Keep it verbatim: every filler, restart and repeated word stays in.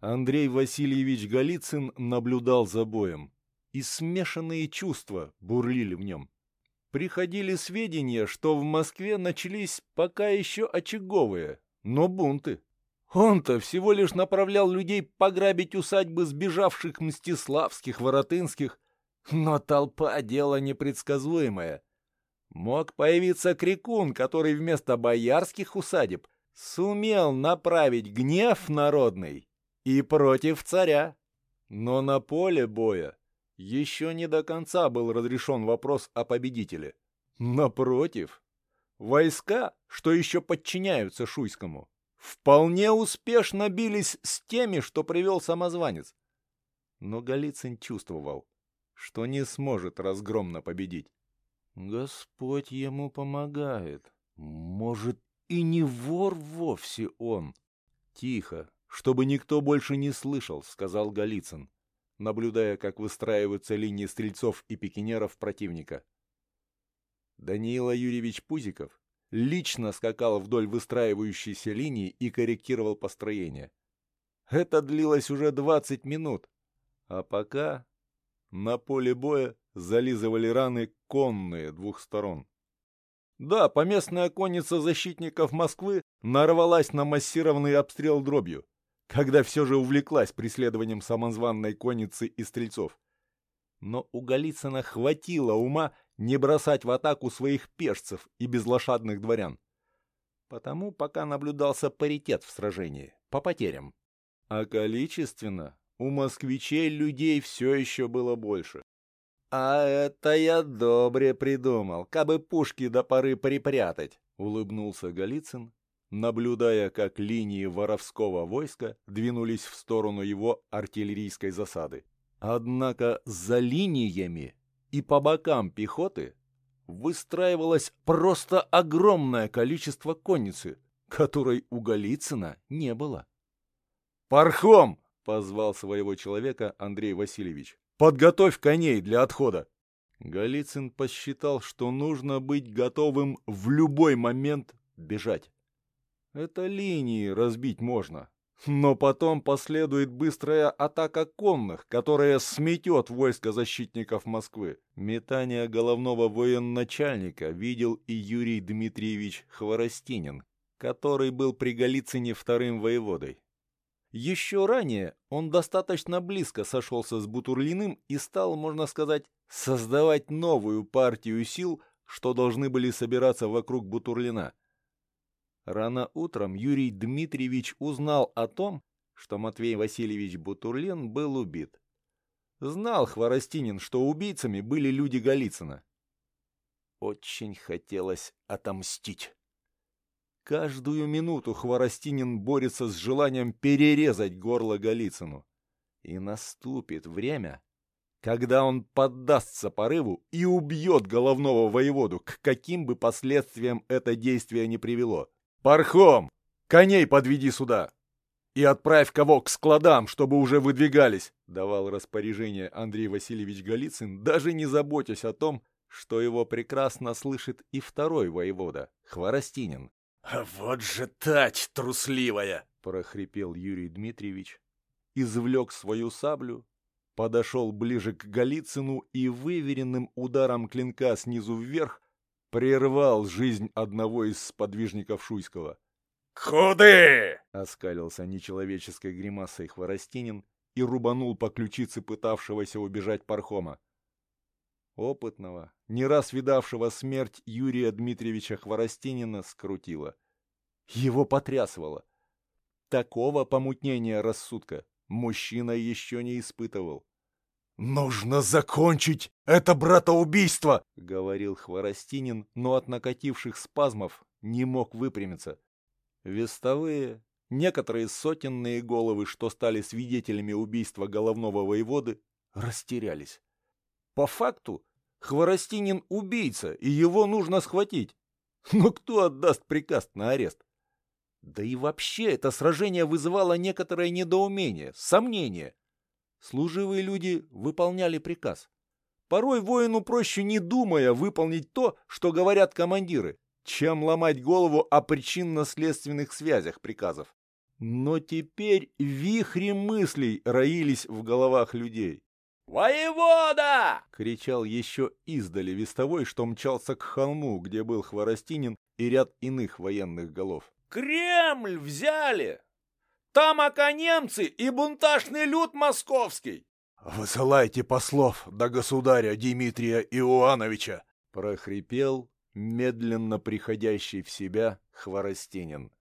Андрей Васильевич Голицын наблюдал за боем, и смешанные чувства бурлили в нем. Приходили сведения, что в Москве начались пока еще очаговые, но бунты. Он-то всего лишь направлял людей пограбить усадьбы сбежавших Мстиславских, Воротынских, но толпа — дело непредсказуемое. Мог появиться крикун, который вместо боярских усадеб сумел направить гнев народный и против царя. Но на поле боя еще не до конца был разрешен вопрос о победителе. Напротив, войска, что еще подчиняются Шуйскому, вполне успешно бились с теми, что привел самозванец. Но Голицын чувствовал, что не сможет разгромно победить. Господь ему помогает. Может, и не вор вовсе он. Тихо, чтобы никто больше не слышал, сказал Голицын, наблюдая, как выстраиваются линии стрельцов и пикинеров противника. Даниил Юрьевич Пузиков лично скакал вдоль выстраивающейся линии и корректировал построение. Это длилось уже двадцать минут, а пока на поле боя зализывали раны конные двух сторон. Да, поместная конница защитников Москвы нарвалась на массированный обстрел дробью, когда все же увлеклась преследованием самозванной конницы и стрельцов. Но у Голицына хватило ума не бросать в атаку своих пешцев и безлошадных дворян. Потому пока наблюдался паритет в сражении, по потерям. А количественно у москвичей людей все еще было больше. «А это я добре придумал, кабы пушки до поры припрятать», — улыбнулся Голицын, наблюдая, как линии воровского войска двинулись в сторону его артиллерийской засады. Однако за линиями и по бокам пехоты выстраивалось просто огромное количество конницы, которой у Голицына не было. «Пархом!» — позвал своего человека Андрей Васильевич. «Подготовь коней для отхода!» Голицын посчитал, что нужно быть готовым в любой момент бежать. Это линии разбить можно, но потом последует быстрая атака конных, которая сметет войско защитников Москвы. Метание головного военачальника видел и Юрий Дмитриевич Хворостинин, который был при Голицыне вторым воеводой. Еще ранее он достаточно близко сошелся с Бутурлиным и стал, можно сказать, создавать новую партию сил, что должны были собираться вокруг Бутурлина. Рано утром Юрий Дмитриевич узнал о том, что Матвей Васильевич Бутурлин был убит. Знал Хворостинин, что убийцами были люди Голицына. Очень хотелось отомстить. Каждую минуту Хворостинин борется с желанием перерезать горло Голицыну. И наступит время, когда он поддастся порыву и убьет головного воеводу, к каким бы последствиям это действие не привело. «Пархом! Коней подведи сюда! И отправь кого к складам, чтобы уже выдвигались!» — давал распоряжение Андрей Васильевич Голицын, даже не заботясь о том, что его прекрасно слышит и второй воевода, Хворостинин. «А вот же тать трусливая!» — прохрипел Юрий Дмитриевич, извлек свою саблю, подошел ближе к Голицыну и выверенным ударом клинка снизу вверх прервал жизнь одного из сподвижников Шуйского. «Куды?» — оскалился нечеловеческой гримасой Хворостинин и рубанул по ключице пытавшегося убежать Пархома. Опытного, не раз видавшего смерть Юрия Дмитриевича Хворостинина скрутило. Его потрясывало. Такого помутнения рассудка мужчина еще не испытывал. «Нужно закончить это братоубийство!» — говорил Хворостинин, но от накативших спазмов не мог выпрямиться. Вестовые, некоторые сотенные головы, что стали свидетелями убийства головного воеводы, растерялись. По факту Хворостинин убийца, и его нужно схватить. Но кто отдаст приказ на арест? Да и вообще это сражение вызывало некоторое недоумение, сомнение. Служивые люди выполняли приказ. Порой воину проще, не думая, выполнить то, что говорят командиры, чем ломать голову о причинно-следственных связях приказов. Но теперь вихри мыслей роились в головах людей. «Воевода!» — кричал еще издали вестовой, что мчался к холму, где был Хворостинин и ряд иных военных голов. «Кремль взяли! Там оконемцы и бунтажный люд московский!» «Высылайте послов до государя Дмитрия Иоановича!» — прохрипел медленно приходящий в себя Хворостинин.